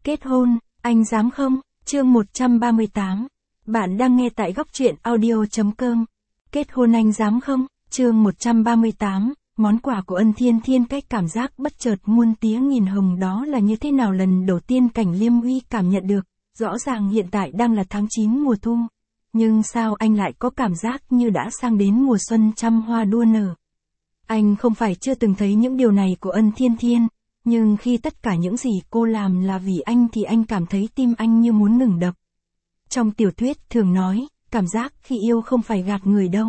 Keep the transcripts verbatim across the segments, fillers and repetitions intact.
Kết hôn, anh dám không? Chương một trăm ba mươi tám. Bạn đang nghe tại góc truyện audio.com. Kết hôn anh dám không? Chương một trăm ba mươi tám. Món quà của Ân Thiên Thiên. Cách cảm giác bất chợt muôn tía nghìn hồng đó là như thế nào lần đầu tiên Cảnh Liêm Uy cảm nhận được. Rõ ràng hiện tại đang là tháng chín mùa thu. Nhưng sao anh lại có cảm giác như đã sang đến mùa xuân trăm hoa đua nở. Anh không phải chưa từng thấy những điều này của Ân Thiên Thiên. Nhưng khi tất cả những gì cô làm là vì anh thì anh cảm thấy tim anh như muốn ngừng đập. Trong tiểu thuyết thường nói, cảm giác khi yêu không phải gạt người đâu.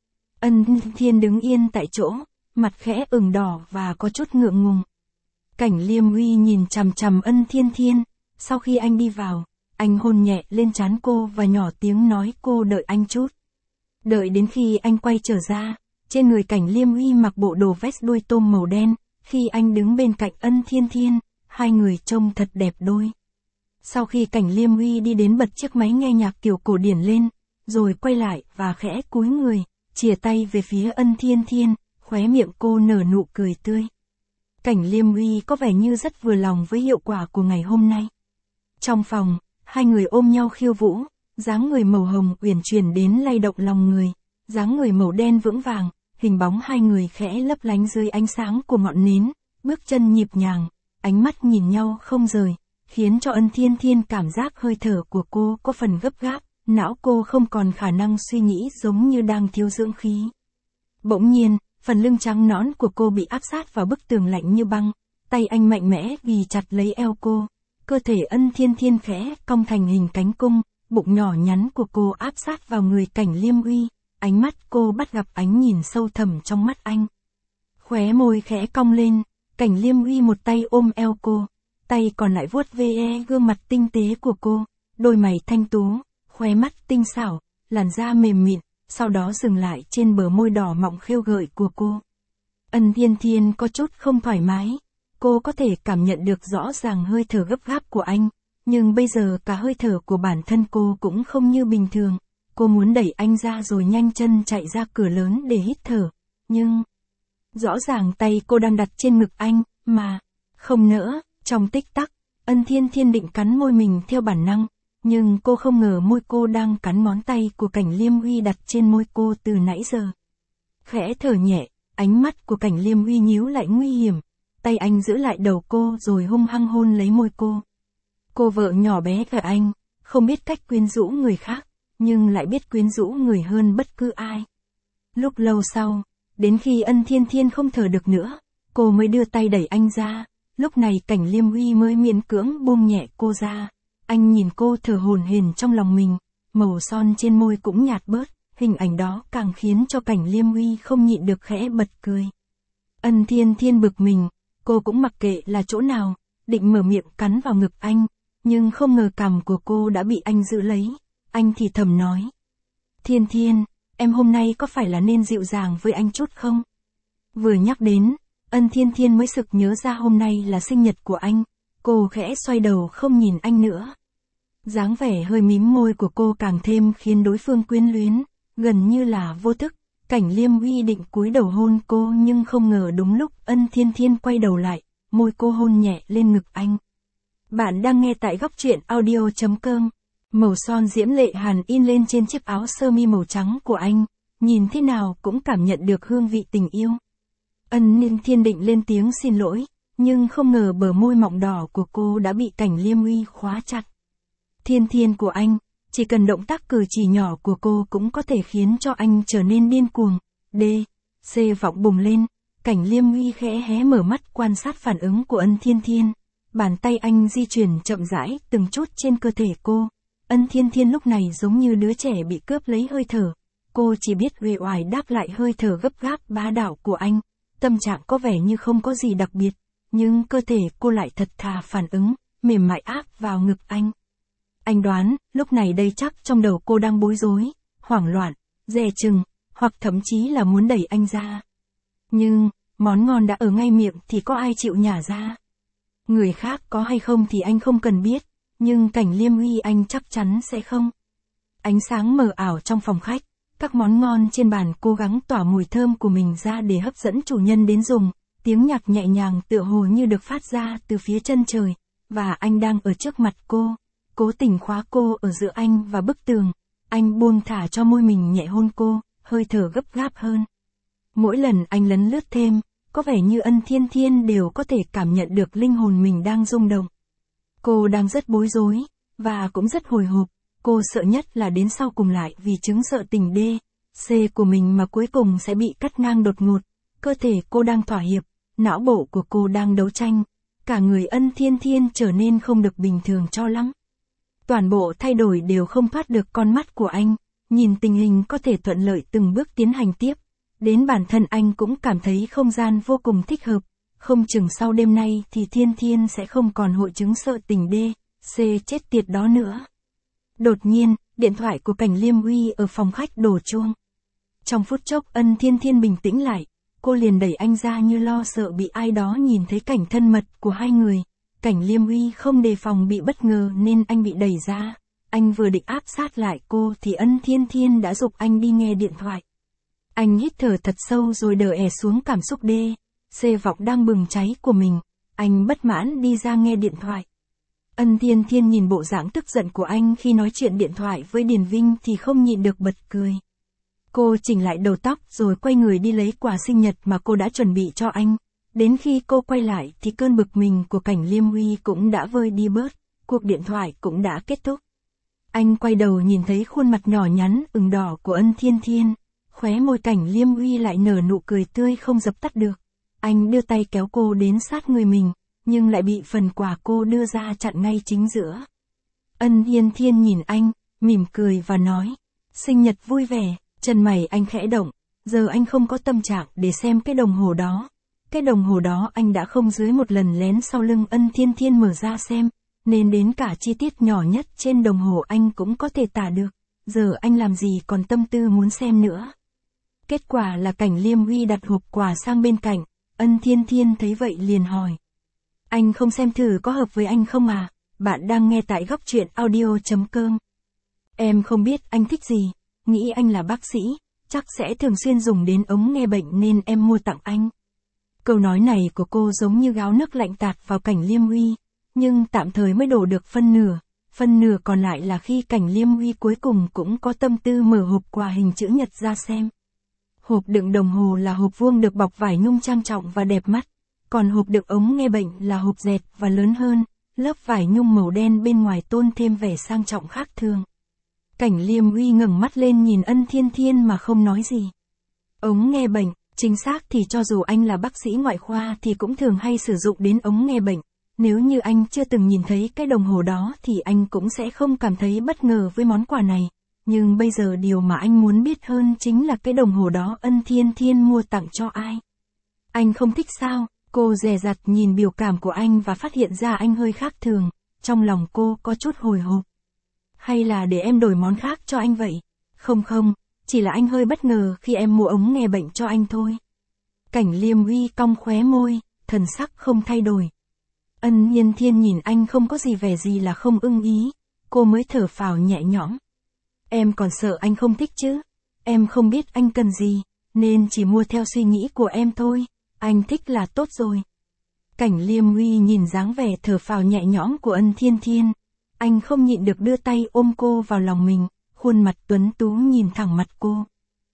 Ân Thiên đứng yên tại chỗ, mặt khẽ ửng đỏ và có chút ngượng ngùng. Cảnh Liêm Uy nhìn chằm chằm Ân Thiên Thiên, sau khi anh đi vào, anh hôn nhẹ lên trán cô và nhỏ tiếng nói cô đợi anh chút. Đợi đến khi anh quay trở ra, trên người Cảnh Liêm Uy mặc bộ đồ vest đuôi tôm màu đen. Khi anh đứng bên cạnh Ân Thiên Thiên, hai người trông thật đẹp đôi. Sau khi Cảnh Liêm Uy đi đến bật chiếc máy nghe nhạc kiểu cổ điển lên, rồi quay lại và khẽ cúi người, chìa tay về phía Ân Thiên Thiên, khóe miệng cô nở nụ cười tươi. Cảnh Liêm Uy có vẻ như rất vừa lòng với hiệu quả của ngày hôm nay. Trong phòng, hai người ôm nhau khiêu vũ, dáng người màu hồng uyển chuyển đến lay động lòng người, dáng người màu đen vững vàng. Hình bóng hai người khẽ lấp lánh dưới ánh sáng của ngọn nến, bước chân nhịp nhàng, ánh mắt nhìn nhau không rời, khiến cho Ân Thiên Thiên cảm giác hơi thở của cô có phần gấp gáp, não cô không còn khả năng suy nghĩ giống như đang thiếu dưỡng khí. Bỗng nhiên, phần lưng trắng nõn của cô bị áp sát vào bức tường lạnh như băng, tay anh mạnh mẽ ghì chặt lấy eo cô, cơ thể Ân Thiên Thiên khẽ cong thành hình cánh cung, bụng nhỏ nhắn của cô áp sát vào người Cảnh Liêm Uy. Ánh mắt cô bắt gặp ánh nhìn sâu thẳm trong mắt anh. Khóe môi khẽ cong lên, Cảnh Liêm Uy một tay ôm eo cô, tay còn lại vuốt ve gương mặt tinh tế của cô, đôi mày thanh tú, khóe mắt tinh xảo, làn da mềm mịn, sau đó dừng lại trên bờ môi đỏ mọng khêu gợi của cô. Ân Thiên Thiên có chút không thoải mái, cô có thể cảm nhận được rõ ràng hơi thở gấp gáp của anh, nhưng bây giờ cả hơi thở của bản thân cô cũng không như bình thường. Cô muốn đẩy anh ra rồi nhanh chân chạy ra cửa lớn để hít thở, nhưng rõ ràng tay cô đang đặt trên ngực anh, mà không nỡ. Trong tích tắc, Ân Thiên Thiên định cắn môi mình theo bản năng, nhưng cô không ngờ môi cô đang cắn ngón tay của Cảnh Liêm Uy đặt trên môi cô từ nãy giờ. Khẽ thở nhẹ, ánh mắt của Cảnh Liêm Uy nhíu lại nguy hiểm, tay anh giữ lại đầu cô rồi hung hăng hôn lấy môi cô. Cô vợ nhỏ bé của anh, không biết cách quyến rũ người khác, nhưng lại biết quyến rũ người hơn bất cứ ai. Lúc lâu sau, đến khi Ân Thiên Thiên không thở được nữa, cô mới đưa tay đẩy anh ra, lúc này Cảnh Liêm Uy mới miễn cưỡng buông nhẹ cô ra. Anh nhìn cô thở hổn hển trong lòng mình, màu son trên môi cũng nhạt bớt, hình ảnh đó càng khiến cho Cảnh Liêm Uy không nhịn được khẽ bật cười. Ân Thiên Thiên bực mình, cô cũng mặc kệ là chỗ nào, định mở miệng cắn vào ngực anh, nhưng không ngờ cằm của cô đã bị anh giữ lấy. Anh thì thầm nói. Thiên Thiên, em hôm nay có phải là nên dịu dàng với anh chút không? Vừa nhắc đến, Ân Thiên Thiên mới sực nhớ ra hôm nay là sinh nhật của anh, cô khẽ xoay đầu không nhìn anh nữa. Dáng vẻ hơi mím môi của cô càng thêm khiến đối phương quyến luyến, gần như là vô thức. Cảnh Liêm Uy định cúi đầu hôn cô nhưng không ngờ đúng lúc Ân Thiên Thiên quay đầu lại, môi cô hôn nhẹ lên ngực anh. Bạn đang nghe tại góc truyện audio.com. Màu son diễm lệ hàn in lên trên chiếc áo sơ mi màu trắng của anh, nhìn thế nào cũng cảm nhận được hương vị tình yêu. Ân Thiên định lên tiếng xin lỗi, nhưng không ngờ bờ môi mọng đỏ của cô đã bị Cảnh Liêm Uy khóa chặt. Thiên Thiên của anh, chỉ cần động tác cử chỉ nhỏ của cô cũng có thể khiến cho anh trở nên điên cuồng. D. C vọng bùng lên, Cảnh Liêm Uy khẽ hé mở mắt quan sát phản ứng của Ân Thiên Thiên. Bàn tay anh di chuyển chậm rãi từng chút trên cơ thể cô. Ân Thiên Thiên lúc này giống như đứa trẻ bị cướp lấy hơi thở. Cô chỉ biết uể oải đáp lại hơi thở gấp gáp bá đạo của anh. Tâm trạng có vẻ như không có gì đặc biệt, nhưng cơ thể cô lại thật thà phản ứng, mềm mại áp vào ngực anh. Anh đoán, lúc này đây chắc trong đầu cô đang bối rối, hoảng loạn, dè chừng, hoặc thậm chí là muốn đẩy anh ra. Nhưng, món ngon đã ở ngay miệng thì có ai chịu nhả ra. Người khác có hay không thì anh không cần biết. Nhưng Cảnh Liêm Uy anh chắc chắn sẽ không. Ánh sáng mờ ảo trong phòng khách, các món ngon trên bàn cố gắng tỏa mùi thơm của mình ra để hấp dẫn chủ nhân đến dùng, tiếng nhạc nhẹ nhàng tựa hồ như được phát ra từ phía chân trời, và anh đang ở trước mặt cô, cố tình khóa cô ở giữa anh và bức tường. Anh buông thả cho môi mình nhẹ hôn cô, hơi thở gấp gáp hơn. Mỗi lần anh lấn lướt thêm, có vẻ như Ân Thiên Thiên đều có thể cảm nhận được linh hồn mình đang rung động. Cô đang rất bối rối, và cũng rất hồi hộp. Cô sợ nhất là đến sau cùng lại vì chứng sợ tình D, C của mình mà cuối cùng sẽ bị cắt ngang đột ngột. Cơ thể cô đang thỏa hiệp, não bộ của cô đang đấu tranh. Cả người Ân Thiên Thiên trở nên không được bình thường cho lắm. Toàn bộ thay đổi đều không thoát được con mắt của anh, nhìn tình hình có thể thuận lợi từng bước tiến hành tiếp. Đến bản thân anh cũng cảm thấy không gian vô cùng thích hợp, không chừng sau đêm nay thì Thiên Thiên sẽ không còn hội chứng sợ tình D, C chết tiệt đó nữa. Đột nhiên, điện thoại của Cảnh Liêm Uy ở phòng khách đổ chuông. Trong phút chốc Ân Thiên Thiên bình tĩnh lại, cô liền đẩy anh ra như lo sợ bị ai đó nhìn thấy cảnh thân mật của hai người. Cảnh Liêm Uy không đề phòng bị bất ngờ nên anh bị đẩy ra. Anh vừa định áp sát lại cô thì Ân Thiên Thiên đã giục anh đi nghe điện thoại. Anh hít thở thật sâu rồi đè ẻ xuống cảm xúc D, C vọng đang bừng cháy của mình. Anh bất mãn đi ra nghe điện thoại. Ân Thiên Thiên nhìn bộ dạng tức giận của anh khi nói chuyện điện thoại với Điền Vinh thì không nhịn được bật cười. Cô chỉnh lại đầu tóc rồi quay người đi lấy quà sinh nhật mà cô đã chuẩn bị cho anh. Đến khi cô quay lại thì cơn bực mình của Cảnh Liêm Uy cũng đã vơi đi bớt, cuộc điện thoại cũng đã kết thúc. Anh quay đầu nhìn thấy khuôn mặt nhỏ nhắn ửng đỏ của Ân Thiên Thiên, khóe môi Cảnh Liêm Uy lại nở nụ cười tươi không dập tắt được. Anh đưa tay kéo cô đến sát người mình, nhưng lại bị phần quà cô đưa ra chặn ngay chính giữa. Ân Thiên Thiên nhìn anh, mỉm cười và nói, sinh nhật vui vẻ. Chân mày anh khẽ động, giờ anh không có tâm trạng để xem cái đồng hồ đó. Cái đồng hồ đó anh đã không dưới một lần lén sau lưng Ân Thiên Thiên mở ra xem, nên đến cả chi tiết nhỏ nhất trên đồng hồ anh cũng có thể tả được. Giờ anh làm gì còn tâm tư muốn xem nữa. Kết quả là Cảnh Liêm Uy đặt hộp quà sang bên cạnh, Ân Thiên Thiên thấy vậy liền hỏi. Anh không xem thử có hợp với anh không à? Bạn đang nghe tại góc truyện audio chấm com. Em không biết anh thích gì. Nghĩ anh là bác sĩ, chắc sẽ thường xuyên dùng đến ống nghe bệnh nên em mua tặng anh. Câu nói này của cô giống như gáo nước lạnh tạt vào Cảnh Liêm Uy, nhưng tạm thời mới đổ được phân nửa, phân nửa còn lại là khi Cảnh Liêm Uy cuối cùng cũng có tâm tư mở hộp quà hình chữ nhật ra xem. Hộp đựng đồng hồ là hộp vuông được bọc vải nhung trang trọng và đẹp mắt, còn hộp đựng ống nghe bệnh là hộp dẹt và lớn hơn, lớp vải nhung màu đen bên ngoài tôn thêm vẻ sang trọng khác thường. Cảnh Liêm Uy ngẩng mắt lên nhìn Ân Thiên Thiên mà không nói gì. Ống nghe bệnh, chính xác thì cho dù anh là bác sĩ ngoại khoa thì cũng thường hay sử dụng đến ống nghe bệnh. Nếu như anh chưa từng nhìn thấy cái đồng hồ đó thì anh cũng sẽ không cảm thấy bất ngờ với món quà này. Nhưng bây giờ điều mà anh muốn biết hơn chính là cái đồng hồ đó Ân Thiên Thiên mua tặng cho ai. Anh không thích sao? Cô dè dặt nhìn biểu cảm của anh và phát hiện ra anh hơi khác thường. Trong lòng cô có chút hồi hộp. Hay là để em đổi món khác cho anh vậy? Không không, chỉ là anh hơi bất ngờ khi em mua ống nghe bệnh cho anh thôi. Cảnh Liêm Uy cong khóe môi, thần sắc không thay đổi. Ân Thiên Thiên nhìn anh không có gì vẻ gì là không ưng ý, cô mới thở phào nhẹ nhõm. Em còn sợ anh không thích chứ? Em không biết anh cần gì, nên chỉ mua theo suy nghĩ của em thôi, anh thích là tốt rồi. Cảnh Liêm Uy nhìn dáng vẻ thở phào nhẹ nhõm của Ân Thiên Thiên. Anh không nhịn được đưa tay ôm cô vào lòng mình, khuôn mặt tuấn tú nhìn thẳng mặt cô.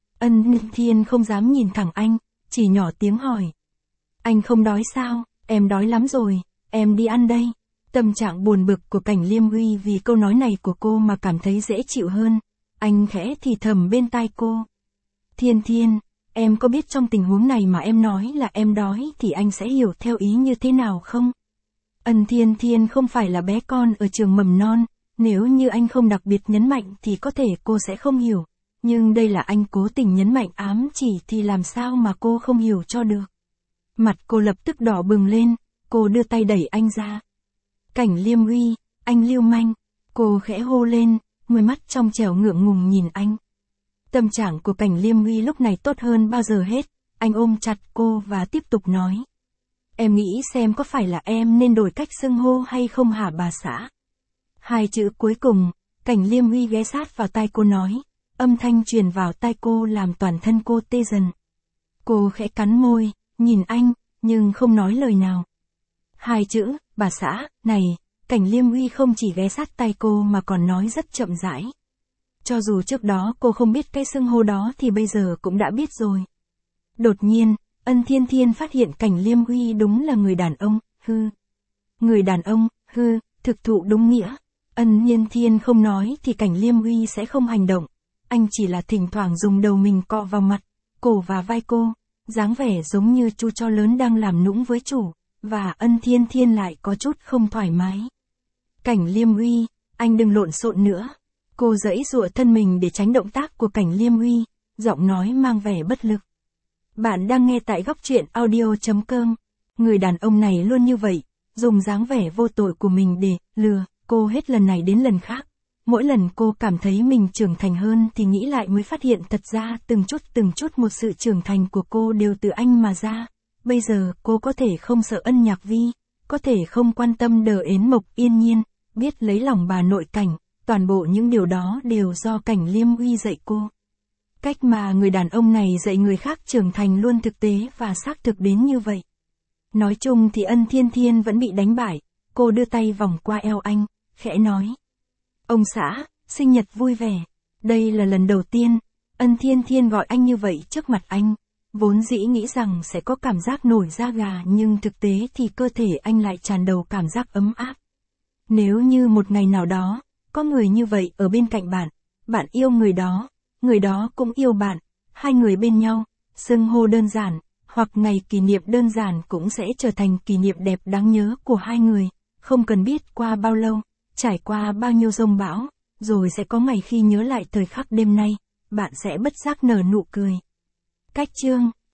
Ân Thiên không dám nhìn thẳng anh, chỉ nhỏ tiếng hỏi. Anh không đói sao? Em đói lắm rồi, em đi ăn đây. Tâm trạng buồn bực của Cảnh Liêm Uy vì câu nói này của cô mà cảm thấy dễ chịu hơn. Anh khẽ thì thầm bên tai cô. Thiên Thiên, em có biết trong tình huống này mà em nói là em đói thì anh sẽ hiểu theo ý như thế nào không? Ân Thiên Thiên không phải là bé con ở trường mầm non, nếu như anh không đặc biệt nhấn mạnh thì có thể cô sẽ không hiểu. Nhưng đây là anh cố tình nhấn mạnh ám chỉ thì làm sao mà cô không hiểu cho được. Mặt cô lập tức đỏ bừng lên, cô đưa tay đẩy anh ra. Cảnh Liêm Uy, anh lưu manh, cô khẽ hô lên, môi mắt trong trẻo ngượng ngùng nhìn anh. Tâm trạng của Cảnh Liêm Uy lúc này tốt hơn bao giờ hết, anh ôm chặt cô và tiếp tục nói. Em nghĩ xem có phải là em nên đổi cách xưng hô hay không hả bà xã? Hai chữ cuối cùng, Cảnh Liêm Uy ghé sát vào tai cô nói, âm thanh truyền vào tai cô làm toàn thân cô tê dần. Cô khẽ cắn môi, nhìn anh, nhưng không nói lời nào. Hai chữ, Bà xã, này, Cảnh Liêm Uy không chỉ ghé sát tay cô mà còn nói rất chậm rãi. Cho dù trước đó cô không biết cái xưng hô đó thì bây giờ cũng đã biết rồi. Đột nhiên, Ân Thiên Thiên phát hiện Cảnh Liêm Uy đúng là người đàn ông, hư. Người đàn ông, hư, thực thụ đúng nghĩa. Ân Thiên Thiên không nói thì Cảnh Liêm Uy sẽ không hành động. Anh chỉ là thỉnh thoảng dùng đầu mình cọ vào mặt, cổ và vai cô, dáng vẻ giống như chú chó lớn đang làm nũng với chủ, và Ân Thiên Thiên lại có chút không thoải mái. Cảnh Liêm Uy, anh đừng lộn xộn nữa. Cô giãy giụa thân mình để tránh động tác của Cảnh Liêm Uy, giọng nói mang vẻ bất lực. Bạn đang nghe tại góc truyện audio chấm com. Người đàn ông này luôn như vậy, dùng dáng vẻ vô tội của mình để lừa cô hết lần này đến lần khác. Mỗi lần cô cảm thấy mình trưởng thành hơn thì nghĩ lại mới phát hiện thật ra từng chút từng chút một sự trưởng thành của cô đều từ anh mà ra. Bây giờ cô có thể không sợ Ân Nhạc Vi, có thể không quan tâm Đờ Yến Mộc Yên Nhiên, biết lấy lòng bà nội Cảnh, toàn bộ những điều đó đều do Cảnh Liêm Uy dạy cô. Cách mà người đàn ông này dạy người khác trưởng thành luôn thực tế và xác thực đến như vậy. Nói chung thì Ân Thiên Thiên vẫn bị đánh bại, cô đưa tay vòng qua eo anh, khẽ nói. Ông xã, sinh nhật vui vẻ. Đây là lần đầu tiên, Ân Thiên Thiên gọi anh như vậy trước mặt anh. Vốn dĩ nghĩ rằng sẽ có cảm giác nổi da gà nhưng thực tế thì cơ thể anh lại tràn đầy cảm giác ấm áp. Nếu như một ngày nào đó, có người như vậy ở bên cạnh bạn, bạn yêu người đó, người đó cũng yêu bạn, hai người bên nhau, xưng hô đơn giản, hoặc ngày kỷ niệm đơn giản cũng sẽ trở thành kỷ niệm đẹp đáng nhớ của hai người, không cần biết qua bao lâu, trải qua bao nhiêu giông bão, rồi sẽ có ngày khi nhớ lại thời khắc đêm nay, bạn sẽ bất giác nở nụ cười. Cách chương